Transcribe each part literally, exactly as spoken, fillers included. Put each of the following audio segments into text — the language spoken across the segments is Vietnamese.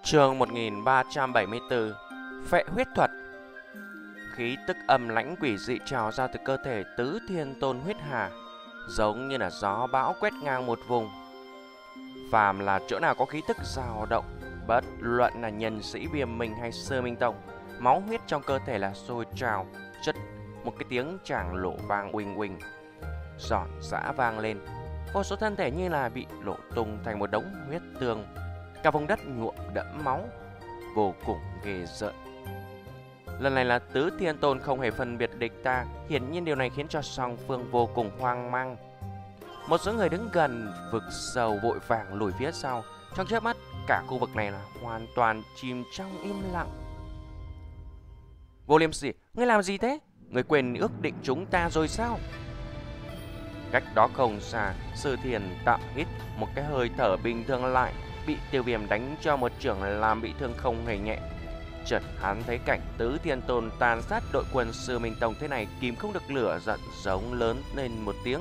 Chương một nghìn ba trăm bảy mươi tư. Phệ huyết thuật. Khí tức âm lãnh quỷ dị trào ra từ cơ thể Tứ Thiên Tôn Huyết Hà, giống như là gió bão quét ngang một vùng. Phàm là chỗ nào có khí tức dao động, bất luận là nhân sĩ Viêm Minh hay Sư Minh Tông, máu huyết trong cơ thể là sôi trào, chất một cái tiếng tràng lộ vang uỳnh uỳnh, giòn giã vang lên. Vô số thân thể như là bị lộ tung thành một đống huyết tương, cả vùng đất nhuộm đẫm máu, vô cùng ghê rợn. Lần này là Tứ Thiên Tôn không hề phân biệt địch ta, hiển nhiên điều này khiến cho song phương vô cùng hoang mang. Một số người đứng gần vực sâu vội vàng lùi phía sau, trong chớp mắt cả khu vực này là hoàn toàn chìm trong im lặng. Vô Liêm Sỉ, ngươi làm gì thế? Ngươi quên ước định chúng ta rồi sao? Cách đó không xa, Sư Thiền tạm hít một cái hơi thở bình thường lại, bị Tiêu Viêm đánh cho một chưởng làm bị thương không hề nhẹ. Chợt hắn thấy cảnh Tứ Thiên Tôn tàn sát đội quân Sư Minh Tông thế này, kìm không được lửa giận, giống lớn lên một tiếng.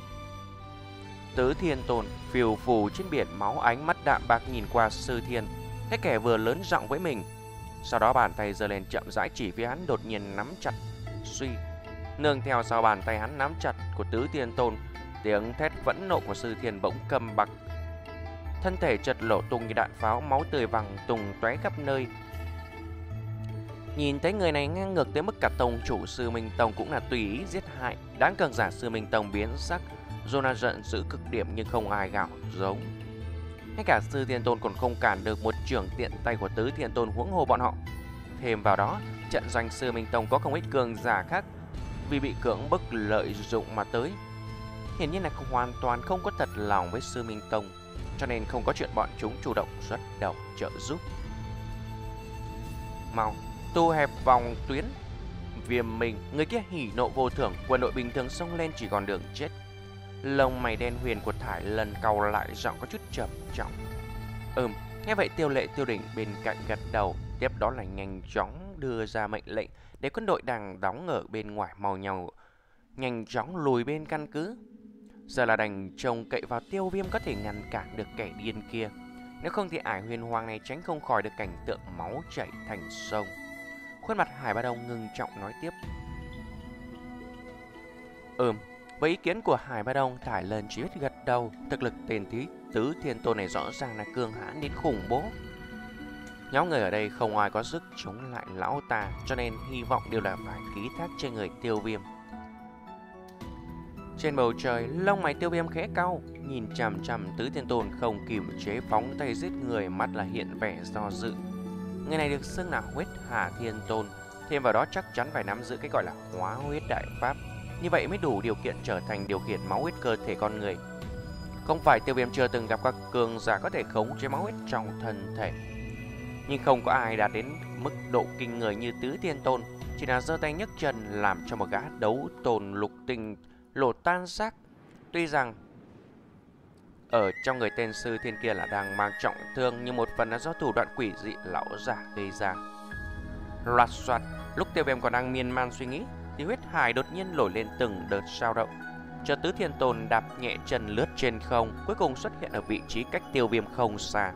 Tứ Thiên Tôn phiêu phù trên biển máu, ánh mắt đạm bạc nhìn qua Sư Thiên, thấy kẻ vừa lớn giọng với mình. Sau đó bàn tay giơ lên chậm rãi chỉ phía hắn, đột nhiên nắm chặt. Suy, nương theo sau bàn tay hắn nắm chặt của Tứ Thiên Tôn, tiếng thét phẫn nộ của Sư Thiên bỗng câm bặt. Thân thể chợt nổ tung như đạn pháo, máu tươi văng tung tóe khắp nơi. Nhìn thấy người này ngang ngược tới mức cả tông chủ Sư Minh Tông cũng là tùy ý giết hại, đám cường giả Sư Minh Tông biến sắc, Jonah giận dữ cực điểm nhưng không ai gào giống. Ngay cả Sư Thiên Tôn còn không cản được một chưởng tiện tay của Tứ Thiên Tôn, huống hồ bọn họ. Thêm vào đó, trận doanh Sư Minh Tông có không ít cường giả khác vì bị cưỡng bức lợi dụng mà tới. Hiển nhiên là hoàn toàn không có thật lòng với Sư Minh Tông, cho nên không có chuyện bọn chúng chủ động xuất đầu trợ giúp. Mau tu hẹp vòng tuyến. Viêm Minh, người kia hỉ nộ vô thưởng, quân đội bình thường xông lên chỉ còn đường chết. Lông mày đen huyền của Thải lần cau lại, giọng có chút trầm trọng. Ừm, nghe vậy Tiêu Lệ Tiêu Đỉnh bên cạnh gật đầu, tiếp đó là nhanh chóng đưa ra mệnh lệnh để quân đội đang đóng ở bên ngoài mau nhau nhanh chóng lùi bên căn cứ. Giờ là đành trông cậy vào Tiêu Viêm có thể ngăn cản được kẻ điên kia, nếu không thì ải huyền hoàng này tránh không khỏi được cảnh tượng máu chảy thành sông. Khuôn mặt Hải Ba Đông ngưng trọng nói tiếp. Ừm, với ý kiến của Hải Ba Đông, Thải Lần chỉ biết gật đầu. Thực lực tên tí Tứ Thiên Tôn này rõ ràng là cường hãn đến khủng bố. Nhóm người ở đây không ai có sức chống lại lão ta, cho nên hy vọng đều là phải ký thác trên người Tiêu Viêm. Trên bầu trời, lông mày Tiêu Viêm khẽ cau, nhìn chằm chằm Tứ Thiên Tôn không kiềm chế phóng tay giết người, mắt là hiện vẻ do dự. Người này được xưng là Huyết Hà Thiên Tôn, thêm vào đó chắc chắn phải nắm giữ cái gọi là hóa huyết đại pháp, như vậy mới đủ điều kiện trở thành điều khiển máu huyết cơ thể con người. Không phải Tiêu Viêm chưa từng gặp các cường giả có thể khống chế máu huyết trong thân thể, nhưng không có ai đạt đến mức độ kinh người như Tứ Thiên Tôn, chỉ là giơ tay nhấc chân làm cho một gã đấu tồn lục tinh lộ tan xác. Tuy rằng ở trong người tên Sư Thiên kia là đang mang trọng thương, nhưng một phần là do thủ đoạn quỷ dị lão giả gây ra. Loạt soạt, lúc Tiêu Viêm còn đang miên man suy nghĩ thì huyết hải đột nhiên nổi lên từng đợt sao động. Chợt Tứ Thiên Tôn đạp nhẹ chân lướt trên không, cuối cùng xuất hiện ở vị trí cách Tiêu Viêm không xa.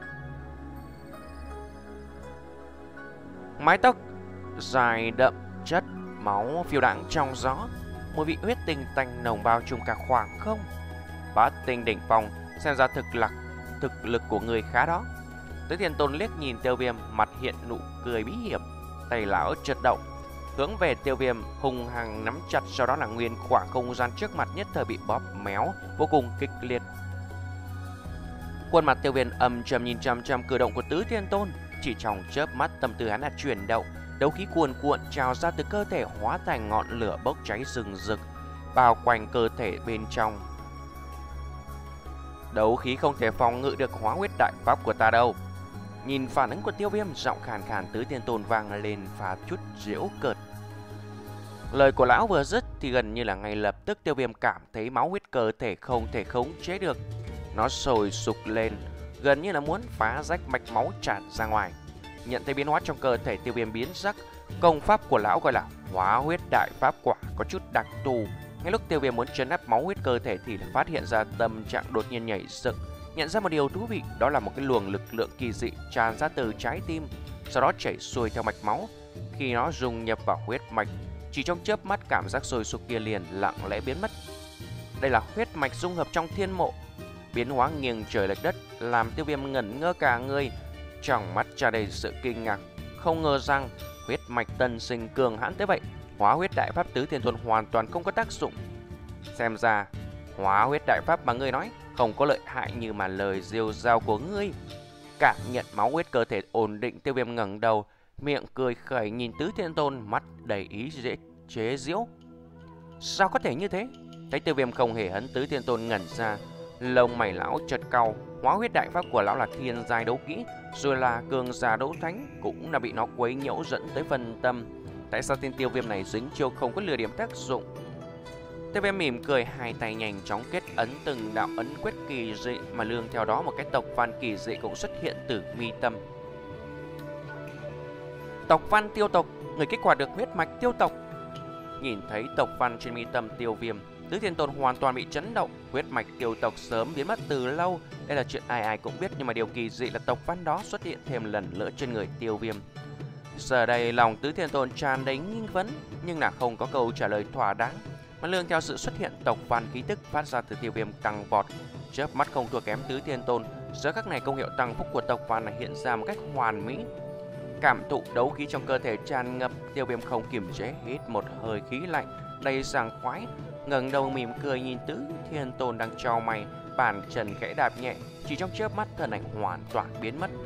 Mái tóc dài đậm chất máu phiêu đãng trong gió, mùi vị huyết tinh tanh nồng bao trùm cả khoảng không. Bát tinh đỉnh phong, xem ra thực lực thực lực của người khá đó. Tứ Thiên Tôn liếc nhìn Tiêu Viêm, mặt hiện nụ cười bí hiểm, tay lão chợt động, hướng về Tiêu Viêm hung hăng nắm chặt, sau đó là nguyên khoảng không gian trước mặt nhất thời bị bóp méo vô cùng kịch liệt. Khuôn mặt Tiêu Viêm âm trầm nhìn chằm chằm cử động của Tứ Thiên Tôn, chỉ trong chớp mắt tâm tư hắn là chuyển động, đấu khí cuồn cuộn trào ra từ cơ thể hóa thành ngọn lửa bốc cháy rừng rực, bao quanh cơ thể bên trong. Đấu khí không thể phòng ngự được hóa huyết đại pháp của ta đâu. Nhìn phản ứng của Tiêu Viêm, giọng khàn khàn Tứ Thiên Tôn vang lên pha chút giễu cợt. Lời của lão vừa dứt thì gần như là ngay lập tức Tiêu Viêm cảm thấy máu huyết cơ thể không thể khống chế được, nó sôi sục lên, gần như là muốn phá rách mạch máu tràn ra ngoài. Nhận thấy biến hóa trong cơ thể, Tiêu Viêm biến sắc. Công pháp của lão gọi là hóa huyết đại pháp quả, có chút đặc thù. Ngay lúc Tiêu Viêm muốn trấn áp máu huyết cơ thể thì phát hiện ra tâm trạng đột nhiên nhảy dựng, nhận ra một điều thú vị, đó là một cái luồng lực lượng kỳ dị tràn ra từ trái tim, sau đó chảy xuôi theo mạch máu. Khi nó dung nhập vào huyết mạch, chỉ trong chớp mắt cảm giác sôi sục kia liền lặng lẽ biến mất. Đây là huyết mạch dung hợp trong thiên mộ, biến hóa nghiêng trời lệch đất, làm Tiêu Viêm ngẩn ngơ cả người, trong mắt tràn đầy sự kinh ngạc. Không ngờ rằng huyết mạch tân sinh cường hãn tới vậy, hóa huyết đại pháp Tứ Thiên Tôn hoàn toàn không có tác dụng. Xem ra hóa huyết đại pháp mà ngươi nói không có lợi hại như mà lời rêu rao của ngươi. Cảm nhận máu huyết cơ thể ổn định, Tiêu Viêm ngẩng đầu, miệng cười khẩy nhìn Tứ Thiên Tôn, mắt đầy ý dễ chế giễu. Sao có thể như thế? Thấy Tiêu Viêm không hề hấn, Tứ Thiên Tôn ngẩn ra, lông mày lão chợt cau. Hóa huyết đại pháp của lão là thiên giai đấu kỹ, rồi là cường giả đấu thánh, cũng là bị nó quấy nhiễu dẫn tới phân tâm. Tại sao tên Tiêu Viêm này dính chiêu không có lừa điểm tác dụng? Tiêu Viêm mỉm cười, hai tay nhanh chóng kết ấn từng đạo ấn quyết kỳ dị, mà lương theo đó một cái tộc văn kỳ dị cũng xuất hiện từ mi tâm. Tộc văn tiêu tộc, người kích hoạt được huyết mạch tiêu tộc. Nhìn thấy tộc văn trên mi tâm Tiêu Viêm, Tứ Thiên Tôn hoàn toàn bị chấn động. Huyết mạch tiêu tộc sớm biến mất từ lâu, đây là chuyện ai ai cũng biết, nhưng mà điều kỳ dị là tộc văn đó xuất hiện thêm lần nữa trên người Tiêu Viêm. Giờ đây lòng Tứ Thiên Tôn tràn đầy nghi vấn, nhưng là không có câu trả lời thỏa đáng. Mà lương theo sự xuất hiện tộc văn, khí tức phát ra từ Tiêu Viêm tăng vọt, chớp mắt không thua kém Tứ Thiên Tôn. Giờ các này công hiệu tăng phúc của tộc văn này hiện ra một cách hoàn mỹ. Cảm thụ đấu khí trong cơ thể tràn ngập, Tiêu Viêm không kiềm chế hít một hơi khí lạnh đầy sảng khoái, ngẩng đầu mỉm cười nhìn Tứ Thiên Tôn đang trao mày, bàn chân khẽ đạp nhẹ, chỉ trong chớp mắt thân ảnh hoàn toàn biến mất.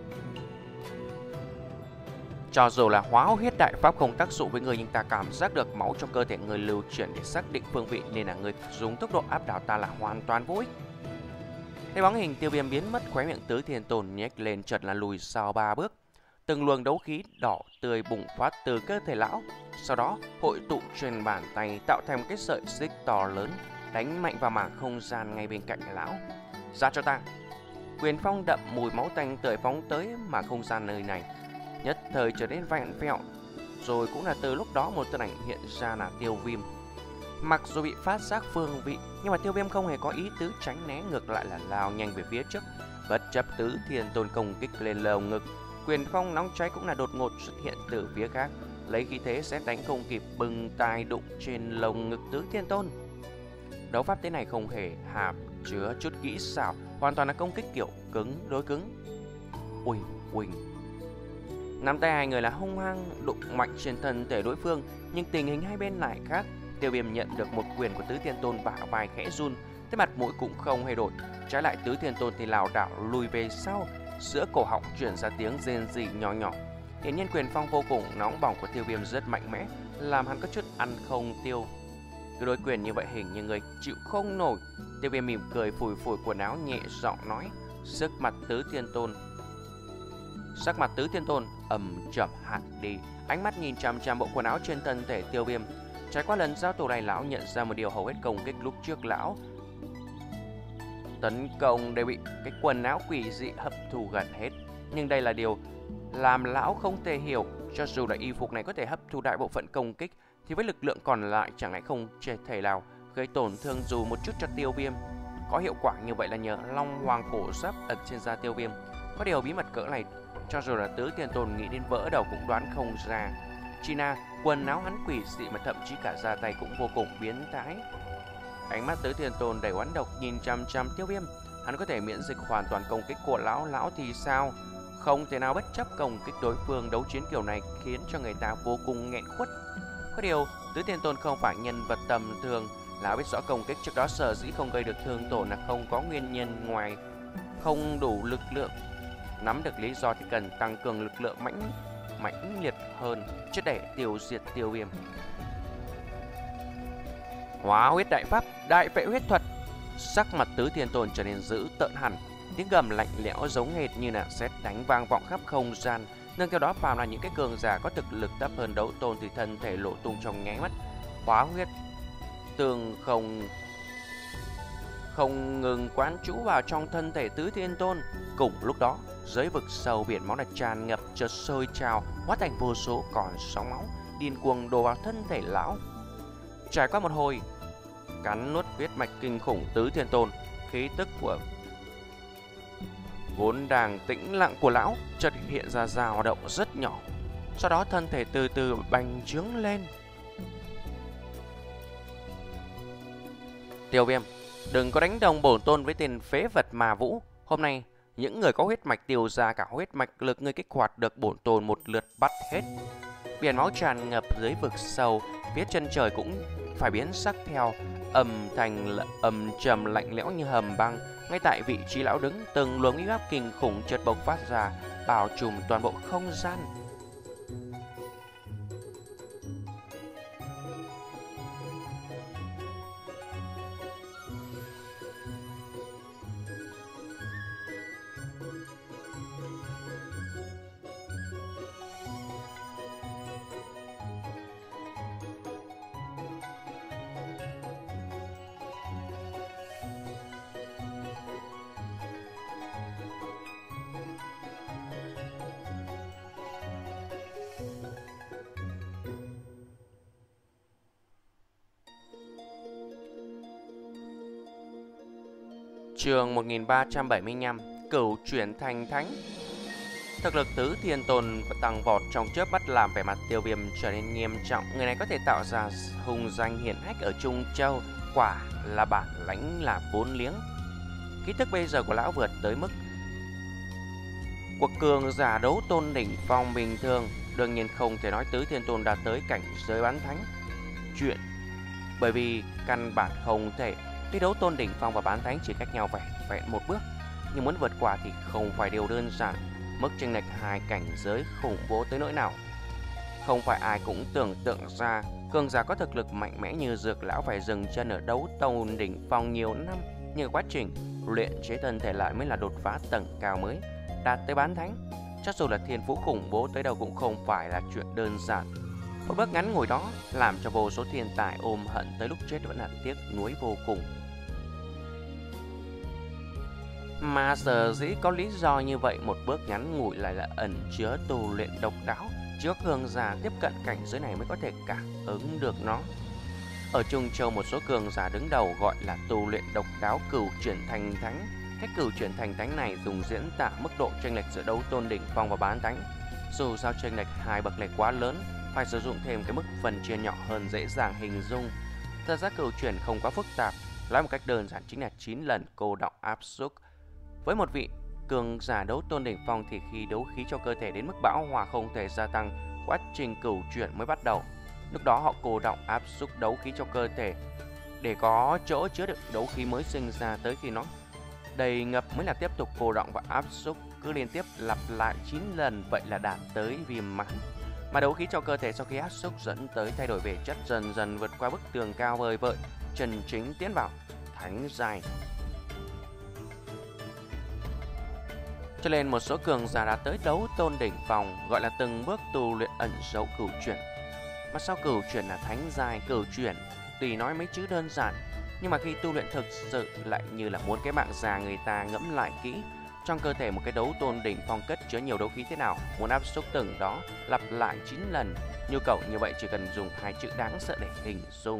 Cho dù là hóa huyết đại pháp không tác dụng với người, nhưng ta cảm giác được máu trong cơ thể người lưu chuyển để xác định phương vị, nên là người dùng tốc độ áp đảo ta là hoàn toàn vô ích. Thấy bóng hình Tiêu Viêm biến mất, khóe miệng Tứ Thiên Tôn nhếch lên, chợt là lùi sau ba bước. Từng luồng đấu khí đỏ tươi bùng phát từ cơ thể lão, sau đó hội tụ trên bàn tay tạo thành một cái sợi xích to lớn, đánh mạnh vào mảng không gian ngay bên cạnh lão. Ra cho ta! Quyền phong đậm mùi máu tanh tươi phóng tới, mà không gian nơi này nhất thời trở nên vẹn vẹo. Rồi cũng là từ lúc đó một thân ảnh hiện ra là Tiêu Viêm. Mặc dù bị phát giác phương vị, nhưng mà Tiêu Viêm không hề có ý tứ tránh né, ngược lại là lao nhanh về phía trước, bất chấp Tứ Thiên Tôn công kích lên lồng ngực. Quyền phong nóng cháy cũng là đột ngột xuất hiện từ phía khác, lấy khí thế sét đánh không kịp bừng tai đụng trên lồng ngực Tứ Thiên Tôn. Đấu pháp thế này không hề hàm chứa chút kỹ xảo, hoàn toàn là công kích kiểu cứng đối cứng. Uỳnh uỳnh, nắm tay hai người là hung hăng đụng mạnh trên thân thể đối phương, nhưng tình hình hai bên lại khác. Tiêu Viêm nhận được một quyền của Tứ Thiên Tôn, bả vai khẽ run, thế mặt mũi cũng không hề đổi. Trái lại Tứ Thiên Tôn thì lảo đảo lùi về sau, giữa cổ họng truyền ra tiếng rên rỉ nhỏ nhỏ. Hiển nhiên quyền phong vô cùng nóng bỏng của Tiêu Viêm rất mạnh mẽ, làm hắn có chút ăn không tiêu. Cứ đối quyền như vậy hình như người chịu không nổi. Tiêu Viêm mỉm cười phủi phủi quần áo, nhẹ giọng nói. Sức mặt Tứ Thiên Tôn Sắc mặt Tứ Thiên Tôn ầm chậm hẳn đi, ánh mắt nhìn chằm chằm bộ quần áo trên thân thể Tiêu Viêm. Trải qua lần giao thủ này, lão nhận ra một điều, hầu hết công kích lúc trước lão tấn công đều bị cái quần áo quỷ dị hấp thu gần hết. Nhưng đây là điều làm lão không thể hiểu, cho dù là y phục này có thể hấp thu đại bộ phận công kích, thì với lực lượng còn lại chẳng lẽ không thể nào gây tổn thương dù một chút cho Tiêu Viêm. Có hiệu quả như vậy là nhờ Long Hoàng cổ giáp ẩn trên da Tiêu Viêm. Có điều bí mật cỡ này, cho dù là Tứ Thiên Tôn nghĩ đến vỡ đầu cũng đoán không ra. Chỉ là quần áo hắn quỷ dị mà thậm chí cả da tay cũng vô cùng biến thái. Ánh mắt Tứ Thiên Tôn đầy oán độc nhìn chằm chằm Tiêu Viêm. Hắn có thể miễn dịch hoàn toàn công kích của lão, lão thì sao? Không thể nào bất chấp công kích đối phương. Đấu chiến kiểu này khiến cho người ta vô cùng nghẹn khuất. Có điều Tứ Thiên Tôn không phải nhân vật tầm thường. Lão biết rõ công kích trước đó sở dĩ không gây được thương tổn là không có nguyên nhân ngoài không đủ lực lượng. Nắm được lý do thì cần tăng cường lực lượng mãnh mãnh liệt hơn, chứ để tiêu diệt Tiêu Viêm. Hóa huyết đại pháp, đại phệ huyết thuật. Sắc mặt Tứ Thiên Tôn trở nên dữ tợn hẳn, tiếng gầm lạnh lẽo giống hệt như là sét đánh vang vọng khắp không gian. Nương theo đó, phàm là những cái cường giả có thực lực thấp hơn đấu tôn thì thân thể lộ tung trong nháy mắt. Hóa huyết tường không không ngừng quán trú vào trong thân thể Tứ Thiên Tôn. Cùng lúc đó, dưới vực sâu biển máu đã tràn ngập, chợt sôi trào, hóa thành vô số con sóng máu điên cuồng đổ vào thân thể lão. Trải qua một hồi cắn nuốt huyết mạch kinh khủng, Tứ Thiên Tôn khí tức của vốn đang tĩnh lặng của lão chợt hiện ra dao động rất nhỏ. Sau đó thân thể từ từ bành trướng lên. Tiêu Viêm, đừng có đánh đồng bổn tôn với tên phế vật Ma Vũ. Hôm nay, những người có huyết mạch tiêu ra cả huyết mạch lực ngươi kích hoạt được bổn tôn một lượt bắt hết. Biển máu tràn ngập dưới vực sâu, phía chân trời cũng phải biến sắc theo. Âm thanh âm trầm lạnh lẽo như hầm băng. Ngay tại vị trí lão đứng, từng luồng uy áp kinh khủng chợt bộc phát ra, bao trùm toàn bộ không gian. Chương một nghìn ba trăm bảy mươi lăm, Cửu chuyển thành thánh. Thực lực tứ thiên tôn tăng vọt trong chớp mắt làm vẻ mặt Tiêu Viêm trở nên nghiêm trọng. Người này có thể tạo ra hùng danh hiển hách ở Trung Châu, quả là bản lãnh là vốn liếng. Ký thức bây giờ của lão vượt tới mức cuộc cường giả đấu tôn đỉnh phong bình thường. Đương nhiên không thể nói tứ thiên tôn đã tới cảnh giới bán thánh chuyện, bởi vì căn bản không thể. Tuy đấu tôn đỉnh phong và bán thánh chỉ cách nhau vẹn vẹn một bước, nhưng muốn vượt qua thì không phải điều đơn giản. Mức chênh lệch hai cảnh giới khủng bố tới nỗi nào không phải ai cũng tưởng tượng ra. Cường giả có thực lực mạnh mẽ như Dược lão phải dừng chân ở đấu tôn đỉnh phong nhiều năm, nhưng quá trình luyện chế thân thể lại mới là đột phá tầng cao mới, đạt tới bán thánh. Chắc dù là thiên phú khủng bố tới đâu cũng không phải là chuyện đơn giản. Một bước ngắn ngủi đó làm cho vô số thiên tài ôm hận tới lúc chết vẫn là tiếc nuối vô cùng. Mà sở dĩ có lý do như vậy, một bước ngắn ngủi lại là ẩn chứa tu luyện độc đáo. Chỉ có cường giả tiếp cận cảnh giới này mới có thể cảm ứng được nó. Ở Trung Châu, một số cường giả đứng đầu gọi là tu luyện độc đáo cửu chuyển thành thánh. Cách cửu chuyển thành thánh này dùng diễn tả mức độ chênh lệch giữa đấu tôn đỉnh phong và bán thánh. Dù sao chênh lệch hai bậc này quá lớn, phải sử dụng thêm cái mức phần chia nhỏ hơn dễ dàng hình dung. Thật ra cửu chuyển không quá phức tạp, nói một cách đơn giản chính là chín lần cô đọng áp xúc. Với một vị cường giả đấu tôn đỉnh phong thì khi đấu khí cho cơ thể đến mức bão hòa không thể gia tăng, quá trình cửu chuyển mới bắt đầu. Lúc đó họ cô đọng áp xúc đấu khí cho cơ thể để có chỗ chứa đựng đấu khí mới sinh ra, tới khi nó đầy ngập mới là tiếp tục cô đọng và áp xúc, cứ liên tiếp lặp lại chín lần, vậy là đạt tới viên mãn. Mà đấu khí cho cơ thể sau khi áp xúc dẫn tới thay đổi về chất, dần dần vượt qua bức tường cao vời vợi, chân chính tiến vào thánh giai. Cho nên một số cường giả đã tới đấu tôn đỉnh phong gọi là từng bước tu luyện ẩn giấu cửu chuyển. Mà sau cửu chuyển là thánh giai. Cửu chuyển tùy nói mấy chữ đơn giản, nhưng mà khi tu luyện thực sự lại như là muốn cái mạng già. Người ta ngẫm lại kỹ, trong cơ thể một cái đấu tôn đỉnh phong cất chứa nhiều đấu khí thế nào, muốn áp xúc từng đó lặp lại chín lần, nhu cầu như vậy chỉ cần dùng hai chữ đáng sợ để hình dung.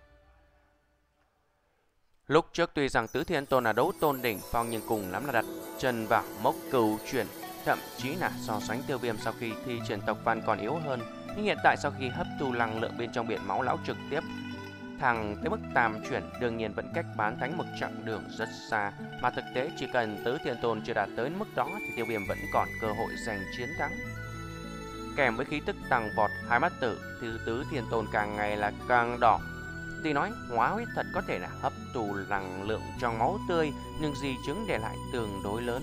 Lúc trước tuy rằng tứ thiên tôn là đấu tôn đỉnh phong, nhưng cùng lắm là đặt chân vào mốc cửu chuyển, thậm chí là so sánh Tiêu Viêm sau khi thi triển tộc văn còn yếu hơn. Nhưng hiện tại sau khi hấp thu năng lượng bên trong biển máu, lão trực tiếp thẳng tới mức tam chuyển, đương nhiên vẫn cách bán thánh một chặng đường rất xa. Mà thực tế chỉ cần tứ thiên tôn chưa đạt tới mức đó thì Tiêu Viêm vẫn còn cơ hội giành chiến thắng. Kèm với khí tức tăng vọt, hai mắt tử thứ tứ thiên tôn càng ngày là càng đỏ. Tuy nói hóa huyết thật có thể là hấp thụ năng lượng trong máu tươi, nhưng di chứng để lại tương đối lớn.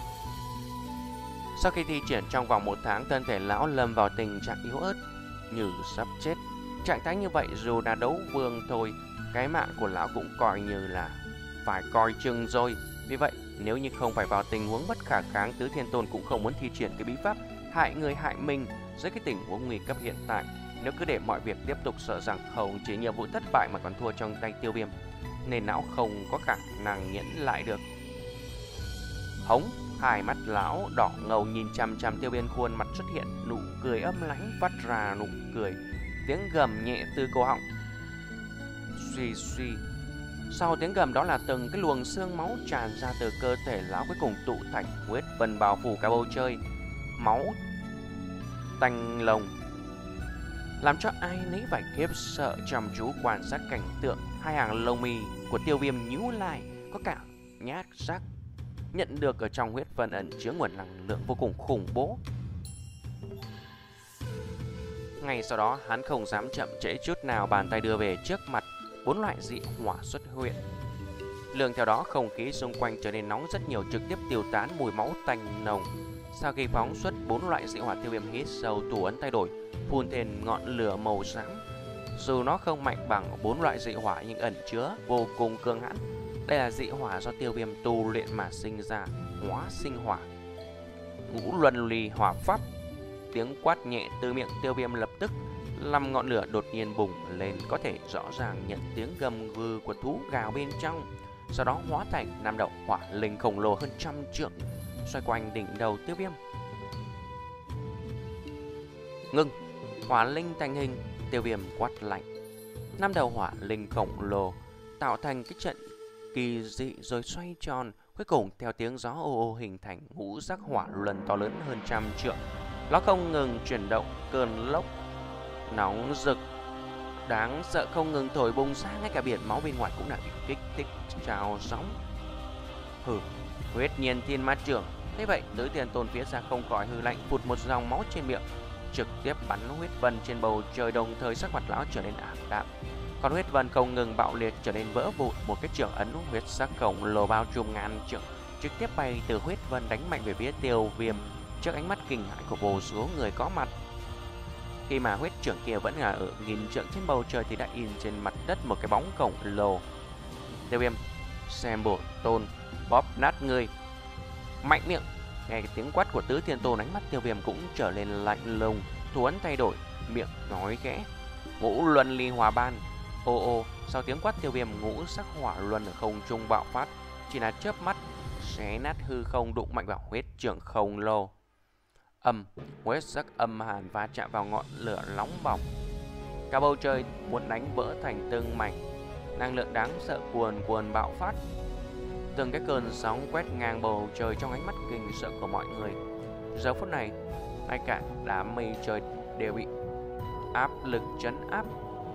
Sau khi thi triển trong vòng một tháng, thân thể lão lâm vào tình trạng yếu ớt như sắp chết. Trạng thái như vậy dù là đấu vương thôi, cái mạng của lão cũng coi như là phải coi chừng rồi. Vì vậy nếu như không phải vào tình huống bất khả kháng, tứ thiên tôn cũng không muốn thi triển cái bí pháp hại người hại mình dưới cái tình huống nguy cấp hiện tại. Nếu cứ để mọi việc tiếp tục, sợ rằng không chỉ nhiệm vụ thất bại mà còn thua trong tay Tiêu Viêm, nên lão không có khả năng nhẫn lại được. Hống, hai mắt lão đỏ ngầu nhìn chằm chằm Tiêu Viêm, khuôn mặt xuất hiện nụ cười âm lãnh, phát ra nụ cười, tiếng gầm nhẹ từ cổ họng. Suy suy, Sau tiếng gầm đó là từng cái luồng xương máu tràn ra từ cơ thể lão, cuối cùng tụ thành huyết vân bao phủ cả bầu trời. Máu tanh lồng làm cho ai nấy phải khiếp sợ chăm chú quan sát cảnh tượng. Hai hàng lông mi của Tiêu Viêm nhíu lại, có cảm nhát giác nhận được ở trong huyết vân ẩn chứa nguồn năng lượng vô cùng khủng bố. Ngay sau đó hắn không dám chậm trễ chút nào, bàn tay đưa về trước mặt, bốn loại dị hỏa xuất hiện. Lương theo đó không khí xung quanh trở nên nóng rất nhiều, trực tiếp tiêu tán mùi máu tanh nồng. Sau khi phóng xuất bốn loại dị hỏa, Tiêu Viêm hít sâu, thủ ấn thay đổi, phun thêm ngọn lửa màu xám. Dù nó không mạnh bằng bốn loại dị hỏa nhưng ẩn chứa vô cùng cường hãn. Đây là dị hỏa do Tiêu Viêm tu luyện mà sinh ra, hóa sinh hỏa, ngũ luân ly hỏa pháp. Tiếng quát nhẹ từ miệng Tiêu Viêm lập tức làm ngọn lửa đột nhiên bùng lên, có thể rõ ràng nhận tiếng gầm gừ của thú gào bên trong. Sau đó hóa thành năm đầu hỏa linh khổng lồ hơn trăm trượng xoay quanh đỉnh đầu Tiêu Viêm. Ngưng! Hỏa linh thành hình. Tiêu Viêm quát lạnh. Năm đầu hỏa linh khổng lồ tạo thành cái trận kỳ dị rồi xoay tròn, cuối cùng theo tiếng gió ô ô hình thành ngũ sắc hỏa luân to lớn hơn trăm trượng. Nó không ngừng chuyển động, cơn lốc nóng rực đáng sợ không ngừng thổi bùng ra, ngay cả biển máu bên ngoài cũng đã bị kích thích trào sóng. Hừ, huyết nhiên thiên ma trưởng. Thế vậy, Tứ Thiên Tôn phía xa không khỏi hừ lạnh, phụt một dòng máu trên miệng, trực tiếp bắn huyết vân trên bầu trời, đồng thời sắc mặt lão trở nên ảm đạm. Còn huyết vân không ngừng bạo liệt trở nên vỡ vụn, một cái trưởng ấn huyết sắc khổng lồ bao trùm ngàn trượng trực tiếp bay từ huyết vân đánh mạnh về phía Tiêu Viêm trước ánh mắt kinh hãi của vô số người có mặt. Khi mà huyết trưởng kia vẫn là ở nghìn trượng trên bầu trời thì đã in trên mặt đất một cái bóng khổng lồ. Tiêu Viêm, xem bổ tôn bóp nát ngươi. Mạnh miệng! Nghe cái tiếng quát của Tứ Thiên Tôn, ánh mắt Tiêu Viêm cũng trở nên lạnh lùng, thủ ấn thay đổi, miệng nói khẽ. Ngũ luân ly hỏa ban. Ô ô, sau tiếng quát Tiêu Viêm, ngũ sắc hỏa luân ở không trung bạo phát, chỉ là chớp mắt xé nát hư không, đụng mạnh vào huyết trưởng khổng lồ. Âm, huyết sắc âm hàn va chạm vào ngọn lửa nóng bỏng, cả bầu trời muốn đánh vỡ thành từng mảnh. Năng lượng đáng sợ cuồn cuộn bạo phát, từng cái cơn sóng quét ngang bầu trời trong ánh mắt kinh sợ của mọi người. Giờ phút này, ngay cả đám mây trời đều bị áp lực trấn áp.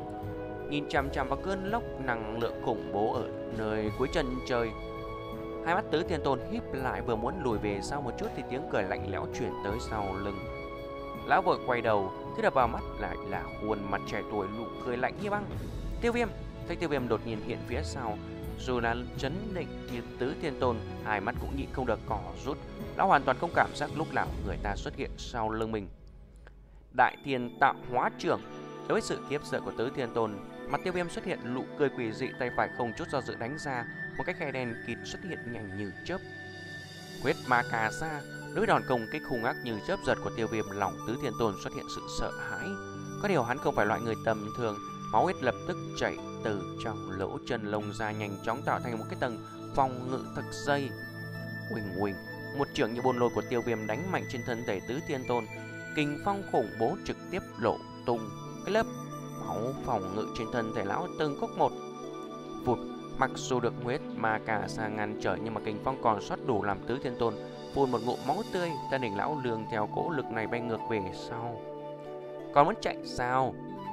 Nhìn chằm chằm vào cơn lốc năng lượng khủng bố ở nơi cuối chân trời, hai mắt Tứ Thiên Tôn híp lại, vừa muốn lùi về sau một chút thì tiếng cười lạnh lẽo chuyển tới sau lưng. Lão vội quay đầu, thứ đập vào mắt lại là khuôn mặt trẻ tuổi nụ cười lạnh như băng. Tiêu Viêm! Thấy Tiêu Viêm đột nhiên hiện phía sau, dù là chấn định như Tứ Thiên Tôn, hai mắt cũng nhịn không được cỏ rút. Lão hoàn toàn không cảm giác lúc nào người ta xuất hiện sau lưng mình. Đại Thiên Tạo Hóa Trưởng. Đối với sự khiếp sợ của Tứ Thiên Tôn, mặt Tiêu Viêm xuất hiện nụ cười quỷ dị, tay phải không chút do dự đánh ra, một cái khe đen kịt xuất hiện nhanh như chớp. Huyết Ma Cà Sa. Đối với đòn công kích hung ác như chớp giật của Tiêu Viêm, lòng Tứ Thiên Tôn xuất hiện sự sợ hãi. Có điều hắn không phải loại người tầm thường, máu huyết lập tức chảy từ trong lỗ chân lông ra, nhanh chóng tạo thành một cái tầng phòng ngự thật dày. Huỳnh huỳnh, một chưởng như bồn lôi của Tiêu Viêm đánh mạnh trên thân thể Tứ Thiên Tôn, kình phong khủng bố trực tiếp lộ tung cái lớp máu phòng ngự trên thân thể lão từng khúc một. Vụt, mặc dù được huyết mà cả xa ngăn trở nhưng mà kình phong còn sót đủ làm Tứ Thiên Tôn phun một ngụm máu tươi, thân hình lão lường theo cỗ lực này bay ngược về sau. Còn muốn chạy sao?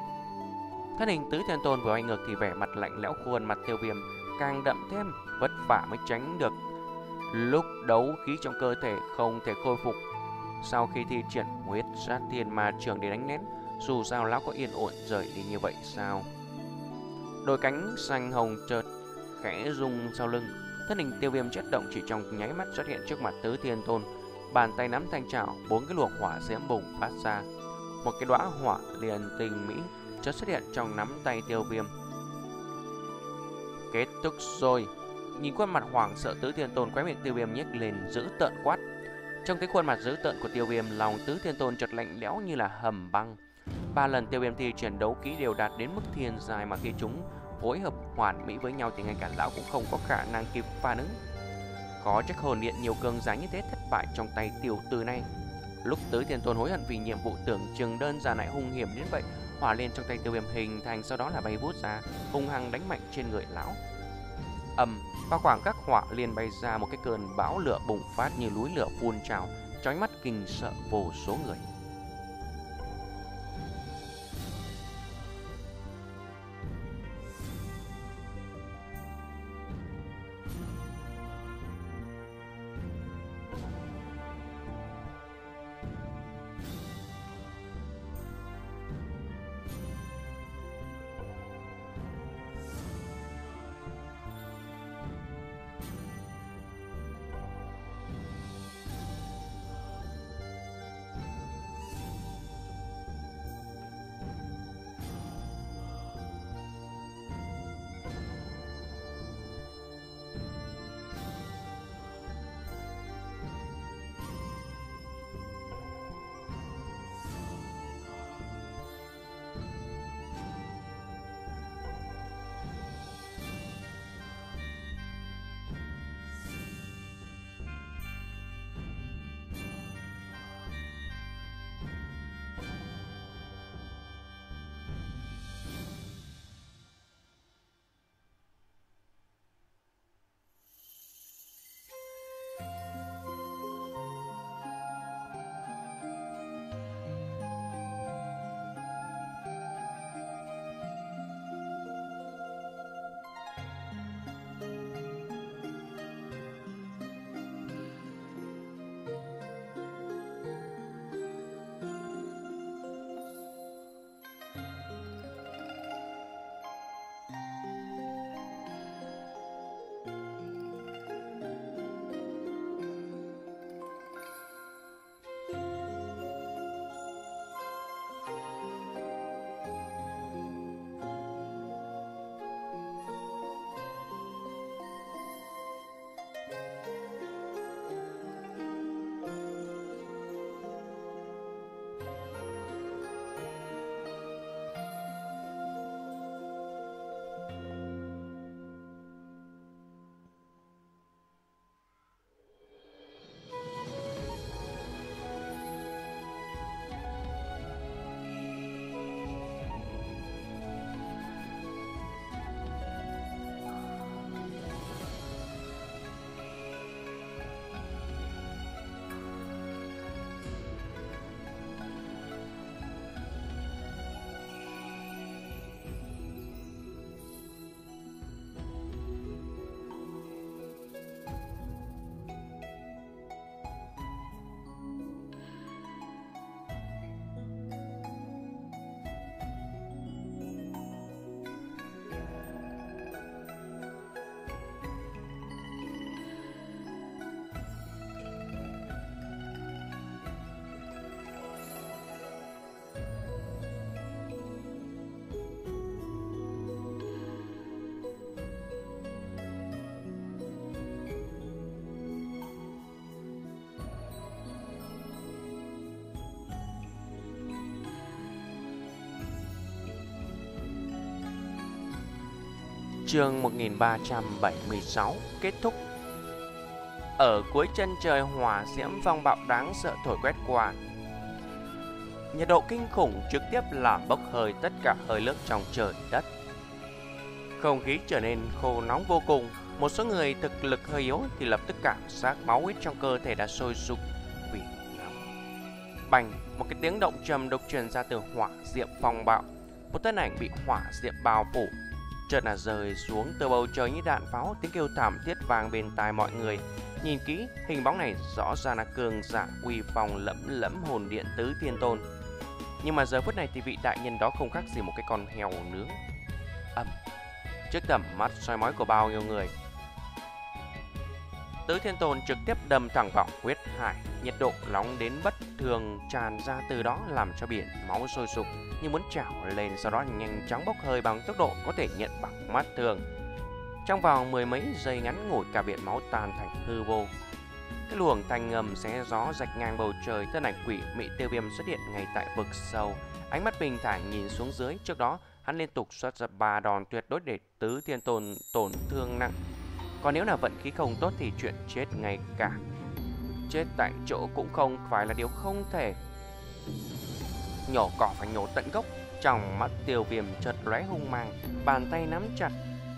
Thân hình Tứ Thiên Tôn vừa bay ngược thì vẻ mặt lạnh lẽo, khuôn mặt Tiêu Viêm càng đậm thêm, vất vả mới tránh được. Lúc đấu khí trong cơ thể không thể khôi phục. Sau khi thi triển huyết sát thiên ma trường để đánh nén, dù sao lão có yên ổn rời đi như vậy sao? Đôi cánh xanh hồng chợt khẽ rung sau lưng, thân hình Tiêu Viêm chớp động, chỉ trong nháy mắt xuất hiện trước mặt Tứ Thiên Tôn. Bàn tay nắm thanh trảo, bốn cái luồng hỏa diễm bùng phát ra, một cái đóa hỏa liền tình mỹ chợt xuất hiện trong nắm tay Tiêu Viêm. Kết thúc rồi. Nhìn khuôn mặt hoảng sợ Tứ Thiên Tôn, khóe miệng Tiêu Viêm nhếch lên dữ tợn quát. Trong cái khuôn mặt dữ tợn của Tiêu Viêm, lòng Tứ Thiên Tôn chợt lạnh lẽo như là hầm băng. Ba lần Tiêu Viêm thi triển đấu kỹ đều đạt đến mức thiên giai, mà khi chúng phối hợp hoàn mỹ với nhau thì ngay cả lão cũng không có khả năng kịp phản ứng. Có chắc hồn điện nhiều cường giả như thế thất bại trong tay tiểu tử này. Lúc Tứ Thiên Tôn hối hận vì nhiệm vụ tưởng chừng đơn giản lại hung hiểm đến vậy, hỏa lên trong tay Tiêu Viêm hình thành, sau đó là bay vút ra hung hăng đánh mạnh trên người lão. Ầm, vào khoảng khắc hỏa liền bay ra một cái cơn bão lửa bùng phát như núi lửa phun trào, chói mắt kinh sợ vô số người. Chương một nghìn ba trăm bảy mươi sáu kết thúc. Ở cuối chân trời, hỏa diễm phong bạo đáng sợ thổi quét qua. Nhiệt độ kinh khủng trực tiếp làm bốc hơi tất cả hơi nước trong trời đất. Không khí trở nên khô nóng vô cùng. Một số người thực lực hơi yếu thì lập tức cảm giác máu huyết trong cơ thể đã sôi sục vì nóng. Bành, một cái tiếng động trầm đục truyền ra từ hỏa diễm phong bạo. Một thân ảnh bị hỏa diễm bao phủ, chợt là rơi xuống từ bầu trời như đạn pháo, tiếng kêu thảm thiết vang bên tai mọi người. Nhìn kỹ, hình bóng này rõ ràng là cường giả uy phong lẫm lẫm hồn điện Tứ Thiên Tôn. Nhưng mà giờ phút này thì vị đại nhân đó không khác gì một cái con heo nướng. Ầm, trước tầm mắt soi mói của bao nhiêu người, Tứ Thiên Tôn trực tiếp đâm thẳng vào huyết hải. Nhiệt độ nóng đến bất thường tràn ra từ đó, làm cho biển máu sôi sục như muốn trào lên, sau đó nhanh chóng bốc hơi bằng tốc độ có thể nhận bằng mắt thường. Trong vòng mười mấy giây ngắn ngủi, cả biển máu tan thành hư vô. Cái luồng thanh ngầm xé gió rạch ngang bầu trời, thân ảnh quỷ mị Tiêu Viêm xuất hiện ngay tại vực sâu. Ánh mắt bình thản nhìn xuống dưới. Trước đó hắn liên tục xuất ra ba đòn tuyệt đối để Tứ Thiên Tôn tổn thương nặng. Còn nếu là vận khí không tốt thì chuyện chết ngay cả chết tại chỗ cũng không phải là điều không thể. Nhổ cỏ phải nhổ tận gốc. Trong mắt Tiêu Viêm chợt lóe hung mang, bàn tay nắm chặt,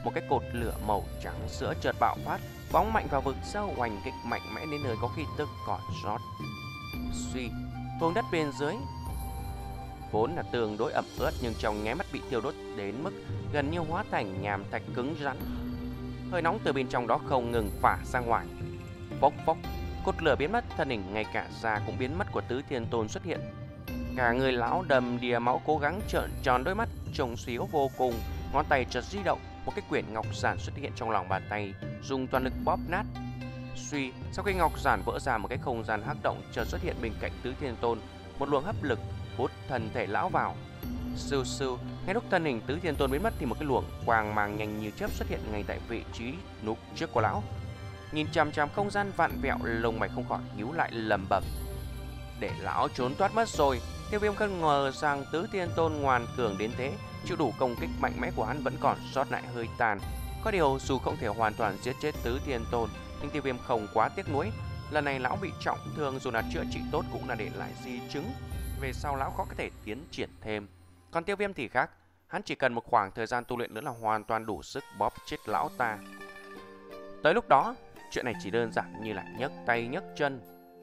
một cái cột lửa màu trắng sữa chợt bạo phát, phóng mạnh vào vực sâu, oanh kích mạnh mẽ đến nơi có khi tức còn sót. Suy, vùng đất bên dưới vốn là tương đối ẩm ướt nhưng trong nháy mắt bị thiêu đốt đến mức gần như hóa thành nhàm thạch cứng rắn. Hơi nóng từ bên trong đó không ngừng phả ra ngoài. Phốc phốc, cột lửa biến mất, thân hình ngay cả da cũng biến mất của Tứ Thiên Tôn xuất hiện. Cả người lão đầm đìa máu cố gắng trợn tròn đôi mắt, trông xíu vô cùng. Ngón tay chợt di động, một cái quyển ngọc giản xuất hiện trong lòng bàn tay, dùng toàn lực bóp nát. Suy, sau khi ngọc giản vỡ ra, một cái không gian hắc động chợt xuất hiện bên cạnh Tứ Thiên Tôn, một luồng hấp lực hút thân thể lão vào. Sưu sưu, ngay lúc thân hình Tứ Thiên Tôn biến mất thì một cái luồng quang mang nhanh như chớp xuất hiện ngay tại vị trí núp trước của lão. Nhìn chằm chằm không gian vặn vẹo, lông mày không khỏi nhíu lại lẩm bẩm: để lão trốn thoát mất rồi. Tiêu Viêm không ngờ rằng Tứ Thiên Tôn ngoan cường đến thế, chịu đủ công kích mạnh mẽ của hắn vẫn còn sót lại hơi tàn. Có điều dù không thể hoàn toàn giết chết Tứ Thiên Tôn, nhưng Tiêu Viêm không quá tiếc nuối. Lần này lão bị trọng thương, dù là chữa trị tốt cũng là để lại di chứng, về sau lão khó có thể tiến triển thêm. Còn Tiêu Viêm thì khác, hắn chỉ cần một khoảng thời gian tu luyện nữa là hoàn toàn đủ sức bóp chết lão ta. Tới lúc đó, chuyện này chỉ đơn giản như là nhấc tay nhấc chân.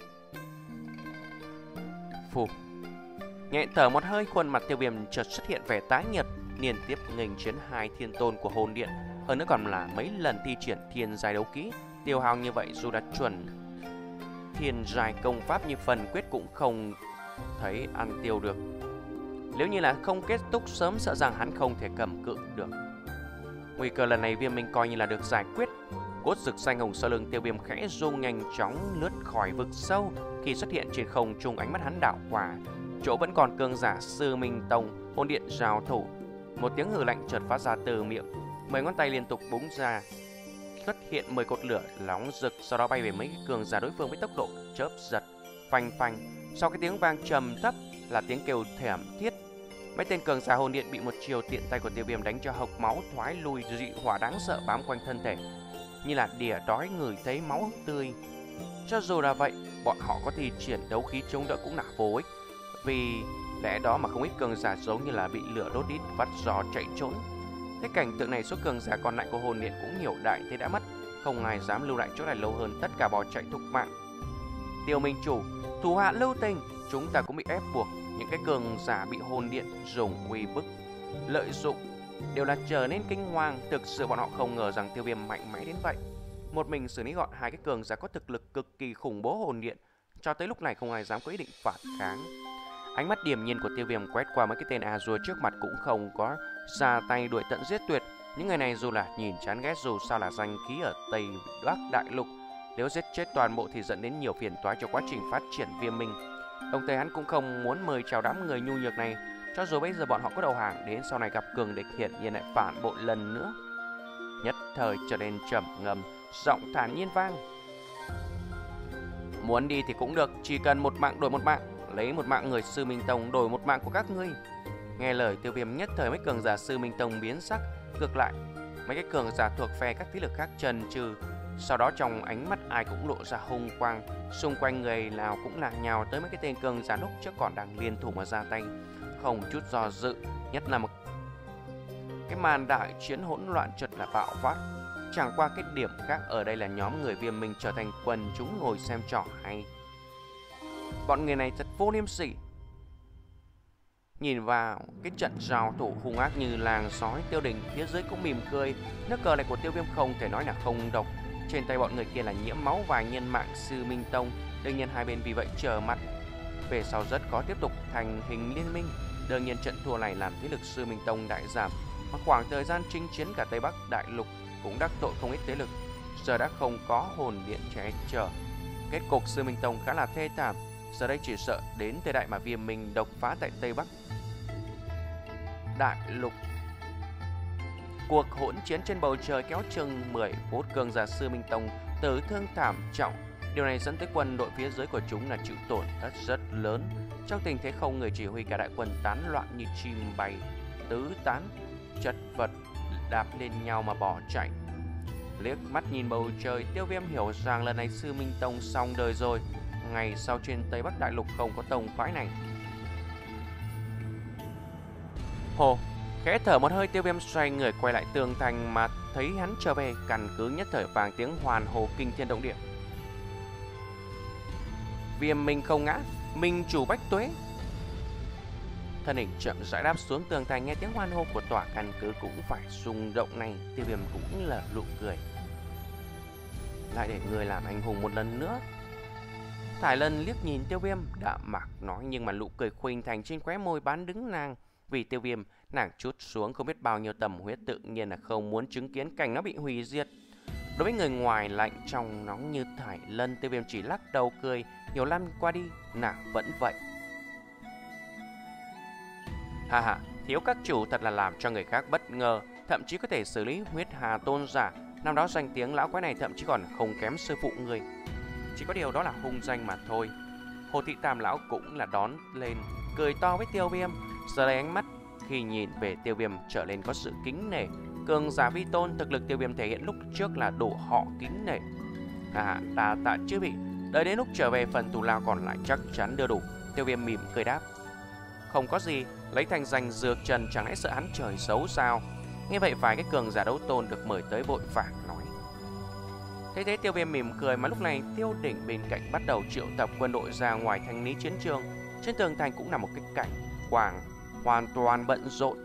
Phù, nhẹ thở một hơi, khuôn mặt Tiêu Viêm chợt xuất hiện vẻ tái nhợt, liên tiếp nghênh chiến hai thiên tôn của hồn điện, hơn nữa còn là mấy lần thi triển thiên giai đấu kỹ, tiêu hao như vậy dù đã chuẩn thiên giai công pháp như phần quyết cũng không thấy ăn tiêu được. Nếu như là không kết thúc sớm, sợ rằng hắn không thể cầm cự được. Nguy cơ lần này Viêm Minh coi như là được giải quyết. Cốt rực xanh hồng sau lưng Tiêu Viêm khẽ rung, nhanh chóng lướt khỏi vực sâu. Khi xuất hiện trên không trung, ánh mắt hắn đảo qua chỗ vẫn còn cường giả Sư Minh Tông hồn điện giao thủ. Một tiếng hừ lạnh chợt phát ra từ miệng, mười ngón tay liên tục búng ra, xuất hiện mười cột lửa nóng rực, sau đó bay về mấy cường giả đối phương với tốc độ chớp giật. Phanh phanh, sau cái tiếng vang trầm thấp là tiếng kêu thảm thiết. Mấy tên cường giả hồn điện bị một chiều tiện tay của Tiêu Viêm đánh cho hộc máu thoái lui, dị hỏa đáng sợ bám quanh thân thể, như là đỉa đói ngửi thấy máu tươi. Cho dù là vậy, bọn họ có thi triển đấu khí chống đỡ cũng là vô ích, vì lẽ đó mà không ít cường giả giống như là bị lửa đốt đít vắt gió chạy trốn. Thế cảnh tượng này, số cường giả còn lại của hồn điện cũng hiểu đại thế đã mất, không ai dám lưu lại chỗ này lâu hơn, tất cả bỏ chạy thục mạng. Tiêu Minh chủ, thủ hạ lưu tình, chúng ta cũng bị ép buộc. Những cái cường giả bị hồn điện dùng uy bức lợi dụng đều là trở nên kinh hoàng. Thực sự bọn họ không ngờ rằng Tiêu Viêm mạnh mẽ đến vậy, một mình xử lý gọn hai cái cường giả có thực lực cực kỳ khủng bố hồn điện. Cho tới lúc này không ai dám có ý định phản kháng. Ánh mắt điềm nhiên của Tiêu Viêm quét qua mấy cái tên Azure trước mặt, cũng không có ra tay đuổi tận giết tuyệt. Những người này dù là nhìn chán ghét, dù sao là danh khí ở Tây Bắc Đại Lục, nếu giết chết toàn bộ thì dẫn đến nhiều phiền toái cho quá trình phát triển Viêm Minh. Đồng thời hắn cũng không muốn mời chào đám người nhu nhược này, cho dù bây giờ bọn họ có đầu hàng, đến sau này gặp cường địch hiển nhiên lại phản bội lần nữa. Nhất thời trở nên trầm ngâm, giọng thản nhiên vang: muốn đi thì cũng được, chỉ cần một mạng đổi một mạng, lấy một mạng người Sư Minh Tông đổi một mạng của các ngươi. Nghe lời Tiêu Viêm, nhất thời mấy cường giả Sư Minh Tông biến sắc. Ngược lại, mấy cái cường giả thuộc phe các thế lực khác chần chừ, sau đó trong ánh mắt ai cũng lộ ra hung quang, xung quanh người nào cũng là nhào tới mấy cái tên cường giả lúc trước còn đang liên thủ mà ra tay, không chút do dự. Nhất là một cái màn đại chiến hỗn loạn chợt là bạo phát. Chẳng qua cái điểm khác ở đây là nhóm người Viêm Minh trở thành quần chúng ngồi xem trò hay. Bọn người này thật vô liêm sỉ. Nhìn vào cái trận giao thủ hung ác như làng sói, Tiêu Đình phía dưới cũng mỉm cười. Nước cờ này của Tiêu Viêm không thể nói là không độc. Trên tay bọn người kia là nhiễm máu vài nhân mạng Sư Minh Tông, đương nhiên hai bên vì vậy trở mặt. Về sau rất khó tiếp tục thành hình liên minh. Đương nhiên trận thua này làm thế lực Sư Minh Tông đại giảm, mà khoảng thời gian chinh chiến cả Tây Bắc Đại Lục cũng đắc tội không ít thế lực. Giờ đã không có hồn điện che chở, kết cục Sư Minh Tông khá là thê thảm. Giờ đây chỉ sợ đến thời đại mà Viêm Minh độc phá tại Tây Bắc Đại Lục. Cuộc hỗn chiến trên bầu trời kéo chừng mười phút, cường giả Sư Minh Tông tử thương thảm trọng. Điều này dẫn tới quân đội phía dưới của chúng là chịu tổn thất rất lớn. Trong tình thế không người chỉ huy, cả đại quân tán loạn như chim bay tứ tán, chật vật đạp lên nhau mà bỏ chạy. Liếc mắt nhìn bầu trời, Tiêu Viêm hiểu rằng lần này Sư Minh Tông xong đời rồi. Ngày sau trên Tây Bắc Đại Lục không có tông phái này. Hồ khẽ thở một hơi, Tiêu Viêm xoay người quay lại tường thành mà thấy hắn trở về, căn cứ nhất thời vang tiếng hoàn hô kinh thiên động địa. Viêm Minh không ngã, Minh chủ bách tuế. Thân hình chậm rãi đáp xuống tường thành, nghe tiếng hoan hô của tòa căn cứ cũng phải rung động này, Tiêu Viêm cũng là nụ cười. Lại để người làm anh hùng một lần nữa. Thải Lân liếc nhìn Tiêu Viêm, đạm mạc nói, nhưng mà nụ cười khuynh thành trên khóe môi bán đứng nàng. Vì Tiêu Viêm, nàng trút xuống không biết bao nhiêu tầm huyết, tự nhiên là không muốn chứng kiến cảnh nó bị hủy diệt. Đối với người ngoài lạnh trong nóng như Thải Lân, Tiêu Viêm chỉ lắc đầu cười. Nhiều năm qua đi, nàng vẫn vậy. Ha ha, thiếu các chủ thật là làm cho người khác bất ngờ, thậm chí có thể xử lý huyết hà tôn giả. Năm đó danh tiếng lão quái này thậm chí còn không kém sư phụ người. Chỉ có điều đó là hung danh mà thôi. Hồ Thị Tam lão cũng là đón lên, cười to với Tiêu Viêm. Giờ đây ánh mắt khi nhìn về Tiêu Viêm trở lên có sự kính nể. Cường giả vi tôn, thực lực Tiêu Viêm thể hiện lúc trước là đủ họ kính nể. À, ta tạ chưa bị. Đợi đến lúc trở về phần thù lao còn lại chắc chắn đưa đủ. Tiêu Viêm mỉm cười đáp. Không có gì, lấy thành danh dược trần chẳng lẽ sợ hắn trời xấu sao? Nghe vậy vài cái cường giả đấu tôn được mời tới vội vàng nói. Thế thế Tiêu Viêm mỉm cười, mà lúc này Tiêu Đỉnh bên cạnh bắt đầu triệu tập quân đội ra ngoài thanh lý chiến trường. Trên tường thành cũng là một cái cảnh quảng hoàn toàn bận rộn.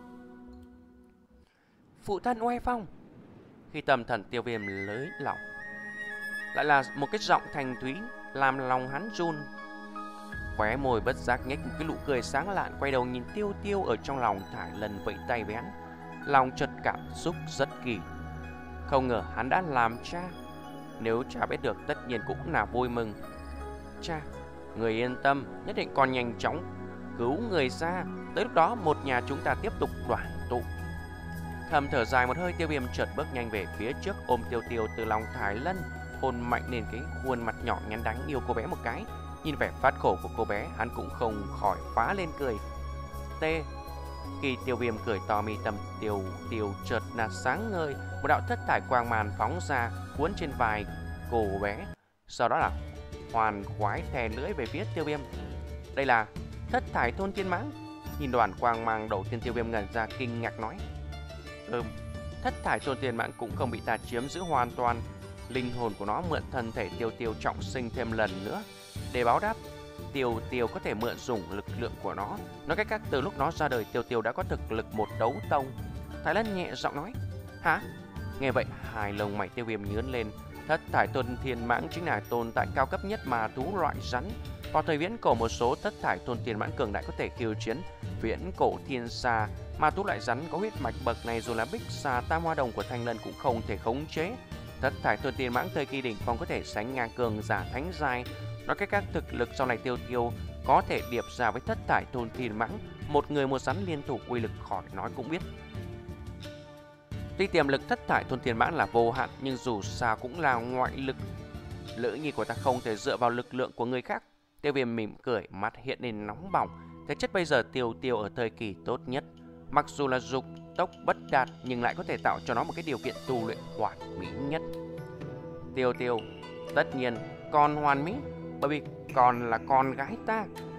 Phụ thân oai phong. Khi tâm thần Tiêu Viêm lới lỏng, lại là một cái giọng thanh thúy làm lòng hắn run. Khóe môi bất giác nhếch một cái nụ cười sáng lạn, quay đầu nhìn Tiêu Tiêu ở trong lòng. Thải Lân vẫy tay với hắn, lòng chợt cảm xúc rất kỳ. Không ngờ hắn đã làm cha. Nếu cha biết được tất nhiên cũng là vui mừng. Cha, người yên tâm, nhất định còn nhanh chóng cứu người ra. Tới lúc đó một nhà chúng ta tiếp tục đoàn tụ. Thầm thở dài một hơi, Tiêu Viêm chợt bước nhanh về phía trước, ôm Tiêu Tiêu từ lòng Thải Lân, hôn mạnh lên cái khuôn mặt nhỏ nhắn đáng yêu cô bé một cái. Nhìn vẻ phát khổ của cô bé, hắn cũng không khỏi phá lên cười. T. Khi Tiêu Viêm cười to, mi tâm Tiêu Tiêu chợt là sáng ngời, một đạo thất thải quang màn phóng ra, cuốn trên vai cô bé. Sau đó là hoàn khoái thè lưỡi về phía Tiêu Viêm. Đây là thất thải thôn tiên mãng. Nhìn đoàn quang mang đầu tiên, Tiêu Viêm ngẩn ra kinh ngạc nói. Ừm, thất thải thôn tiên mãng cũng không bị ta chiếm giữ hoàn toàn. Linh hồn của nó mượn thân thể Tiêu Tiêu trọng sinh thêm lần nữa. Để báo đáp, Tiêu Tiêu có thể mượn dùng lực lượng của nó. Nói cách khác, từ lúc nó ra đời, Tiêu Tiêu đã có thực lực một đấu tông. Thái Lân nhẹ giọng nói. Hả? Nghe vậy, hai lông mày Tiêu Viêm nhướng lên. Thất thải thôn thiên mãng chính là tồn tại cao cấp nhất mà thú loại rắn. Vào thời viễn cổ, một số thất thải thôn thiên mãng cường đại có thể khiêu chiến viễn cổ thiên xa. Mà thú loại rắn có huyết mạch bậc này dù là bích xà tam hoa đồng của Thanh Lân cũng không thể khống chế. Thất thải thôn thiên mãng thời kỳ đỉnh phong có thể sánh ngang cường giả thánh giai. Nói cách khác, thực lực sau này Tiêu Tiêu có thể điệp ra với thất thải thôn thiên mãng. Một người một rắn liên thủ, uy lực khỏi nói cũng biết. Tuy tiềm lực thất thải thôn thiên mãng là vô hạn, nhưng dù sao cũng là ngoại lực. Lỡ như của ta không thể dựa vào lực lượng của người khác. Tiêu Viêm mỉm cười, mắt hiện lên nóng bỏng. Thế chất bây giờ Tiêu Tiêu ở thời kỳ tốt nhất. Mặc dù là dục tốc bất đạt, nhưng lại có thể tạo cho nó một cái điều kiện tu luyện hoàn mỹ nhất. Tiêu Tiêu tất nhiên còn hoàn mỹ, bởi vì còn là con gái ta.